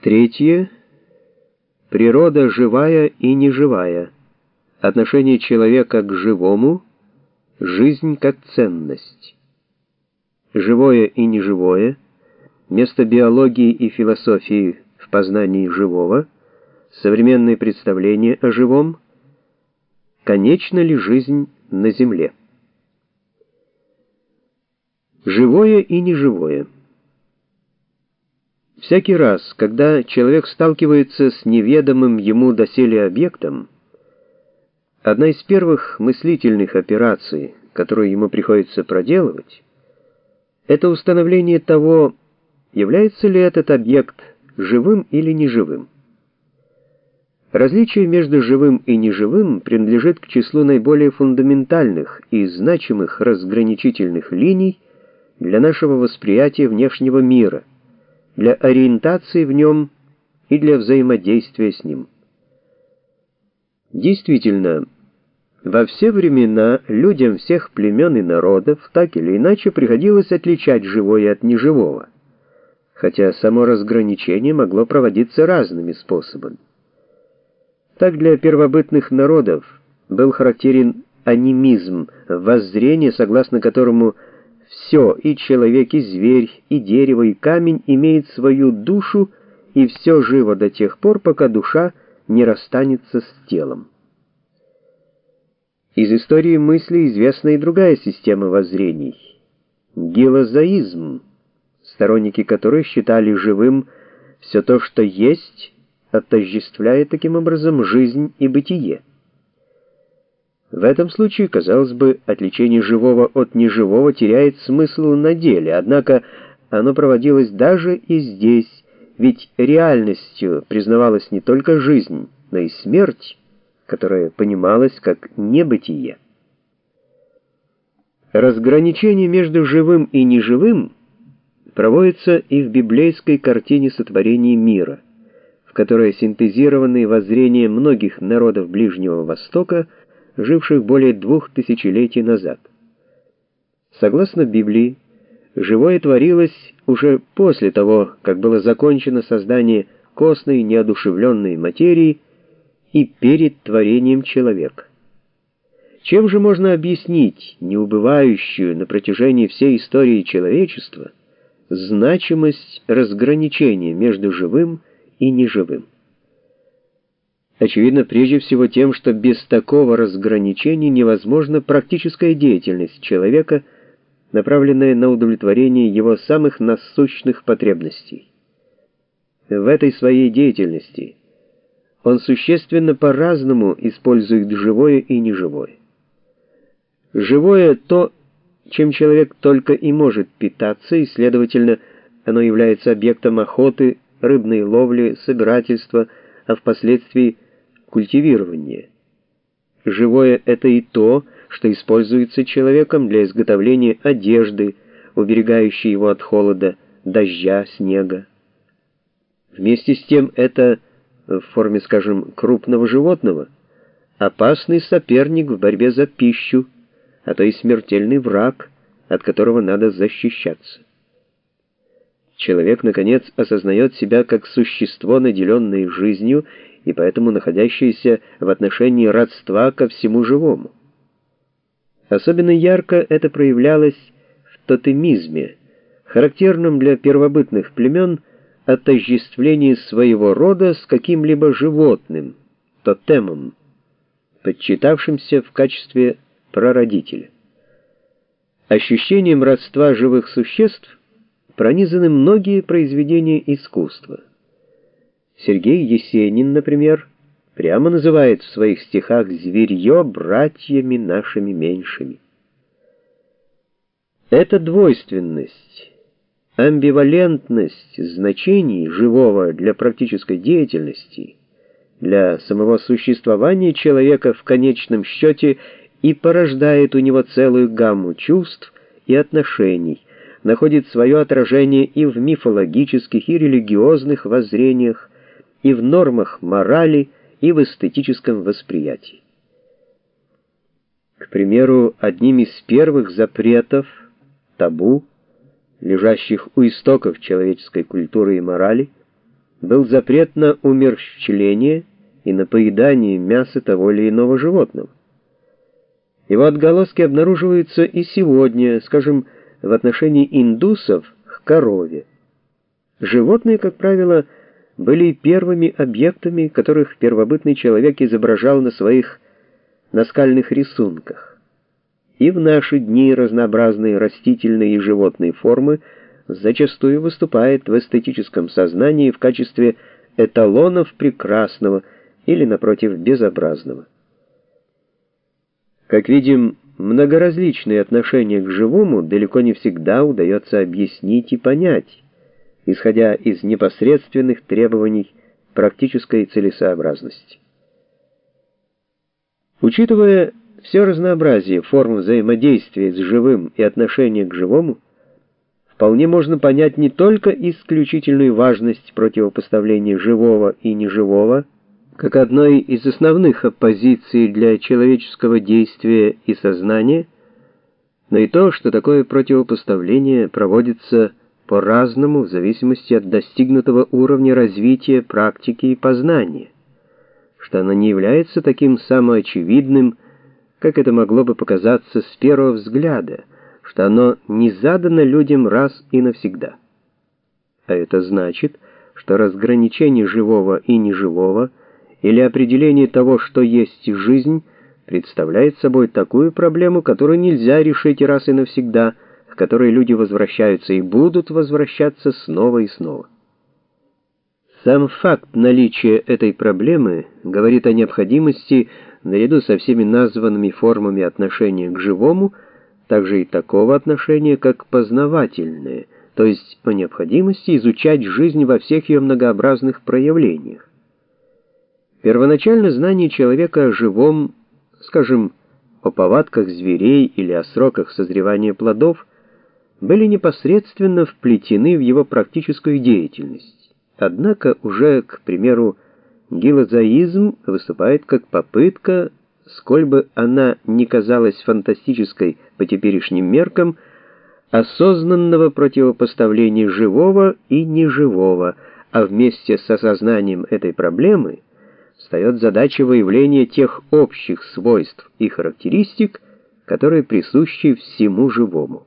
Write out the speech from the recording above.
Третье. Природа живая и неживая. Отношение человека к живому, жизнь как ценность. Живое и неживое, место биологии и философии в познании живого, современные представления о живом, конечна ли жизнь на Земле. Живое и неживое. Всякий раз, когда человек сталкивается с неведомым ему доселе объектом, одна из первых мыслительных операций, которую ему приходится проделывать, это установление того, является ли этот объект живым или неживым. Различие между живым и неживым принадлежит к числу наиболее фундаментальных и значимых разграничительных линий для нашего восприятия внешнего мира, для ориентации в нем и для взаимодействия с ним. Действительно, во все времена людям всех племен и народов так или иначе приходилось отличать живое от неживого, хотя само разграничение могло проводиться разными способами. Так для первобытных народов был характерен анимизм, воззрение, согласно которому все, и человек, и зверь, и дерево, и камень, имеет свою душу, и все живо до тех пор, пока душа не расстанется с телом. Из истории мысли известна и другая система воззрений — гилозоизм, сторонники которой считали живым все то, что есть, отождествляя таким образом жизнь и бытие. В этом случае, казалось бы, отличение живого от неживого теряет смысл на деле, однако оно проводилось даже и здесь, ведь реальностью признавалась не только жизнь, но и смерть, которая понималась как небытие. Разграничение между живым и неживым проводится и в библейской картине сотворения мира, в которой синтезированы воззрения многих народов Ближнего Востока, живших более 2000 тысячелетий назад. Согласно Библии, живое творилось уже после того, как было закончено создание костной неодушевленной материи и перед творением человека. Чем же можно объяснить неубывающую на протяжении всей истории человечества значимость разграничения между живым и неживым? Очевидно, прежде всего тем, что без такого разграничения невозможна практическая деятельность человека, направленная на удовлетворение его самых насущных потребностей. В этой своей деятельности он существенно по-разному использует живое и неживое. Живое — то, чем человек только и может питаться, и, следовательно, оно является объектом охоты, рыбной ловли, собирательства, а впоследствии культивирования. Живое — это и то, что используется человеком для изготовления одежды, уберегающей его от холода, дождя, снега. Вместе с тем это, в форме, скажем, крупного животного, опасный соперник в борьбе за пищу, а то и смертельный враг, от которого надо защищаться. Человек, наконец, осознает себя как существо, наделенное жизнью, и поэтому находящееся в отношении родства ко всему живому. Особенно ярко это проявлялось в тотемизме, характерном для первобытных племен отождествлении своего рода с каким-либо животным, тотемом, почитавшимся в качестве прародителя. Ощущением родства живых существ пронизаны многие произведения искусства. Сергей Есенин, например, прямо называет в своих стихах зверье братьями нашими меньшими. Эта двойственность, амбивалентность значений живого для практической деятельности, для самого существования человека в конечном счете и порождает у него целую гамму чувств и отношений, находит свое отражение и в мифологических и религиозных воззрениях, и в нормах морали, и в эстетическом восприятии. К примеру, одним из первых запретов, табу, лежащих у истоков человеческой культуры и морали, был запрет на умерщвление и на поедание мяса того или иного животного. Его отголоски обнаруживаются и сегодня, скажем, в отношении индусов к корове. Животные, как правило, были первыми объектами, которых первобытный человек изображал на своих наскальных рисунках. И в наши дни разнообразные растительные и животные формы зачастую выступают в эстетическом сознании в качестве эталонов прекрасного или, напротив, безобразного. Как видим, многоразличные отношения к живому далеко не всегда удается объяснить и понять, исходя из непосредственных требований практической целесообразности. Учитывая все разнообразие форм взаимодействия с живым и отношения к живому, вполне можно понять не только исключительную важность противопоставления живого и неживого, как одной из основных оппозиций для человеческого действия и сознания, но и то, что такое противопоставление проводится по-разному в зависимости от достигнутого уровня развития практики и познания, что оно не является таким самоочевидным, как это могло бы показаться с первого взгляда, что оно не задано людям раз и навсегда. А это значит, что разграничение живого и неживого или определение того, что есть жизнь, представляет собой такую проблему, которую нельзя решить раз и навсегда, к которой люди возвращаются и будут возвращаться снова и снова. Сам факт наличия этой проблемы говорит о необходимости, наряду со всеми названными формами отношения к живому, также и такого отношения, как познавательное, то есть о необходимости изучать жизнь во всех ее многообразных проявлениях. Первоначально знание человека о живом, скажем, о повадках зверей или о сроках созревания плодов, были непосредственно вплетены в его практическую деятельность. Однако уже, к примеру, гилозоизм выступает как попытка, сколь бы она ни казалась фантастической по теперешним меркам, осознанного противопоставления живого и неживого, а вместе с осознанием этой проблемы встает задача выявления тех общих свойств и характеристик, которые присущи всему живому.